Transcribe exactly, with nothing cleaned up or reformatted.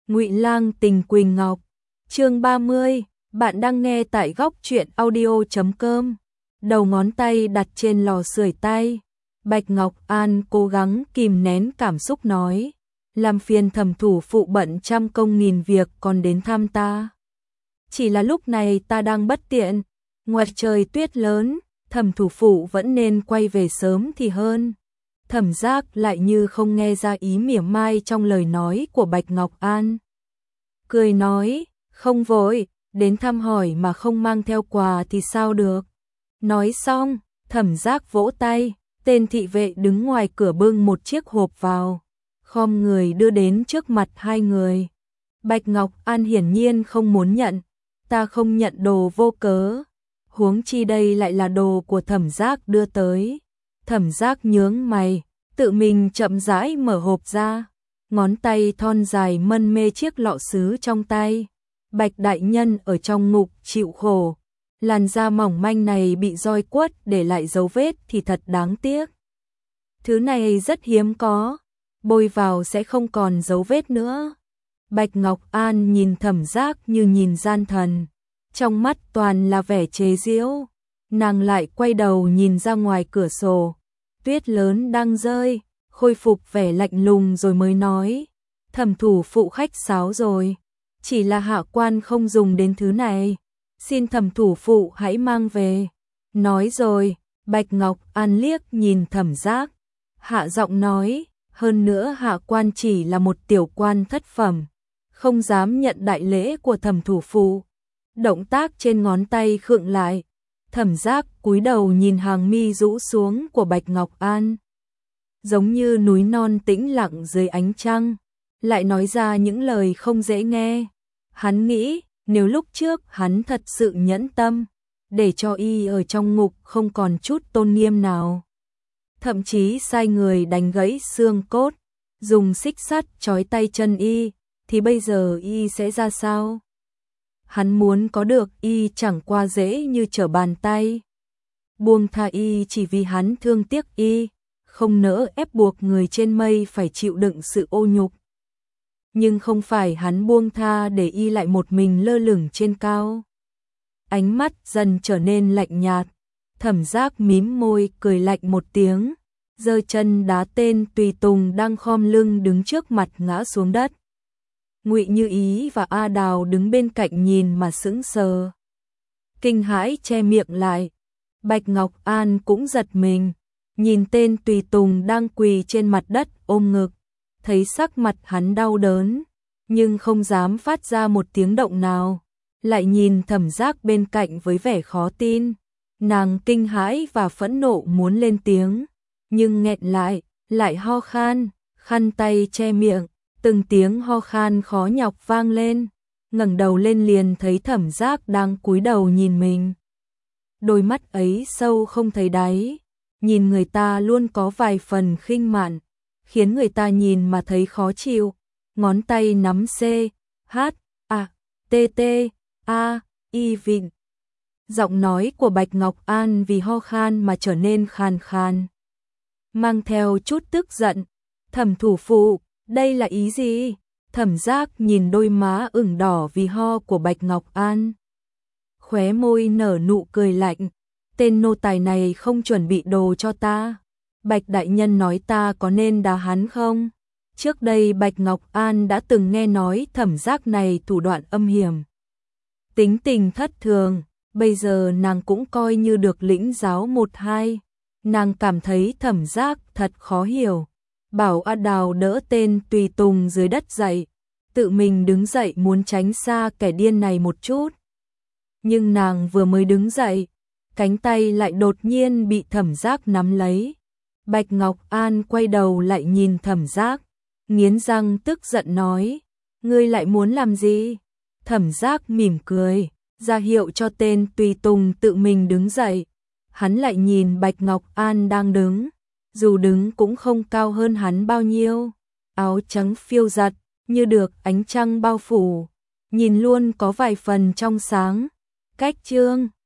Ngụy Lang tình Quỳnh Ngọc. Chương ba mươi, bạn đang nghe tại góc truyện audio chấm com. Đầu ngón tay đặt trên lò sưởi tay. Bạch Ngọc An cố gắng kìm nén cảm xúc nói, làm phiền thẩm thủ phụ bận trăm công nghìn việc còn đến thăm ta. Chỉ là lúc này ta đang bất tiện, ngoài trời tuyết lớn, thẩm thủ phụ vẫn nên quay về sớm thì hơn. Thẩm Giác lại như không nghe ra ý mỉa mai trong lời nói của Bạch Ngọc An. Cười nói, không vội, đến thăm hỏi mà không mang theo quà thì sao được. Nói xong, Thẩm Giác vỗ tay, tên thị vệ đứng ngoài cửa bưng một chiếc hộp vào, khom người đưa đến trước mặt hai người. Bạch Ngọc An hiển nhiên không muốn nhận, ta không nhận đồ vô cớ, huống chi đây lại là đồ của Thẩm Giác đưa tới. Thẩm Giác nhướng mày, tự mình chậm rãi mở hộp ra, ngón tay thon dài mân mê chiếc lọ sứ trong tay. Bạch đại nhân ở trong ngục chịu khổ, làn da mỏng manh này bị roi quất để lại dấu vết thì thật đáng tiếc. Thứ này rất hiếm có, bôi vào sẽ không còn dấu vết nữa. Bạch Ngọc An nhìn Thẩm Giác như nhìn gian thần, trong mắt toàn là vẻ chế giễu. Nàng lại quay đầu nhìn ra ngoài cửa sổ, tuyết lớn đang rơi, khôi phục vẻ lạnh lùng rồi mới nói, thẩm thủ phụ khách sáo rồi, chỉ là hạ quan không dùng đến thứ này, xin thẩm thủ phụ hãy mang về. Nói rồi, Bạch Ngọc An liếc nhìn Thẩm Giác, hạ giọng nói, hơn nữa hạ quan chỉ là một tiểu quan thất phẩm, không dám nhận đại lễ của thẩm thủ phụ. Động tác trên ngón tay khựng lại, Thẩm Giác cúi đầu nhìn hàng mi rũ xuống của Bạch Ngọc An, giống như núi non tĩnh lặng dưới ánh trăng, lại nói ra những lời không dễ nghe. Hắn nghĩ, nếu lúc trước hắn thật sự nhẫn tâm, để cho y ở trong ngục không còn chút tôn nghiêm nào, thậm chí sai người đánh gãy xương cốt, dùng xích sắt trói tay chân y, thì bây giờ y sẽ ra sao? Hắn muốn có được y chẳng qua dễ như trở bàn tay. Buông tha y chỉ vì hắn thương tiếc y, không nỡ ép buộc người trên mây phải chịu đựng sự ô nhục. Nhưng không phải hắn buông tha để y lại một mình lơ lửng trên cao. Ánh mắt dần trở nên lạnh nhạt, Thẩm Giác mím môi cười lạnh một tiếng, giơ chân đá tên tùy tùng đang khom lưng đứng trước mặt ngã xuống đất. Ngụy Như Ý và A Đào đứng bên cạnh nhìn mà sững sờ, kinh hãi che miệng lại. Bạch Ngọc An cũng giật mình, nhìn tên tùy tùng đang quỳ trên mặt đất ôm ngực, thấy sắc mặt hắn đau đớn, nhưng không dám phát ra một tiếng động nào, lại nhìn Thẩm Giác bên cạnh với vẻ khó tin. Nàng kinh hãi và phẫn nộ muốn lên tiếng, nhưng nghẹn lại, lại ho khan, khăn tay che miệng. Từng tiếng ho khan khó nhọc vang lên, ngẩng đầu lên liền thấy Thẩm Giác đang cúi đầu nhìn mình. Đôi mắt ấy sâu không thấy đáy, nhìn người ta luôn có vài phần khinh mạn, khiến người ta nhìn mà thấy khó chịu. Ngón tay nắm C, H, A, T, T, A, Y vịn. Giọng nói của Bạch Ngọc An vì ho khan mà trở nên khàn khàn, mang theo chút tức giận. Thẩm thủ phụ, đây là ý gì? Thẩm Giác nhìn đôi má ửng đỏ vì ho của Bạch Ngọc An, khóe môi nở nụ cười lạnh, tên nô tài này không chuẩn bị đồ cho ta. Bạch đại nhân nói ta có nên đá hắn không? Trước đây Bạch Ngọc An đã từng nghe nói Thẩm Giác này thủ đoạn âm hiểm, tính tình thất thường, bây giờ nàng cũng coi như được lĩnh giáo một hai. Nàng cảm thấy Thẩm Giác thật khó hiểu, bảo A Đào đỡ tên tùy tùng dưới đất dậy, tự mình đứng dậy muốn tránh xa kẻ điên này một chút. Nhưng nàng vừa mới đứng dậy, cánh tay lại đột nhiên bị Thẩm Giác nắm lấy. Bạch Ngọc An quay đầu lại nhìn Thẩm Giác, nghiến răng tức giận nói, ngươi lại muốn làm gì? Thẩm Giác mỉm cười, ra hiệu cho tên tùy tùng tự mình đứng dậy. Hắn lại nhìn Bạch Ngọc An đang đứng, dù đứng cũng không cao hơn hắn bao nhiêu, áo trắng phiêu giật, như được ánh trăng bao phủ, nhìn luôn có vài phần trong sáng. Cách chương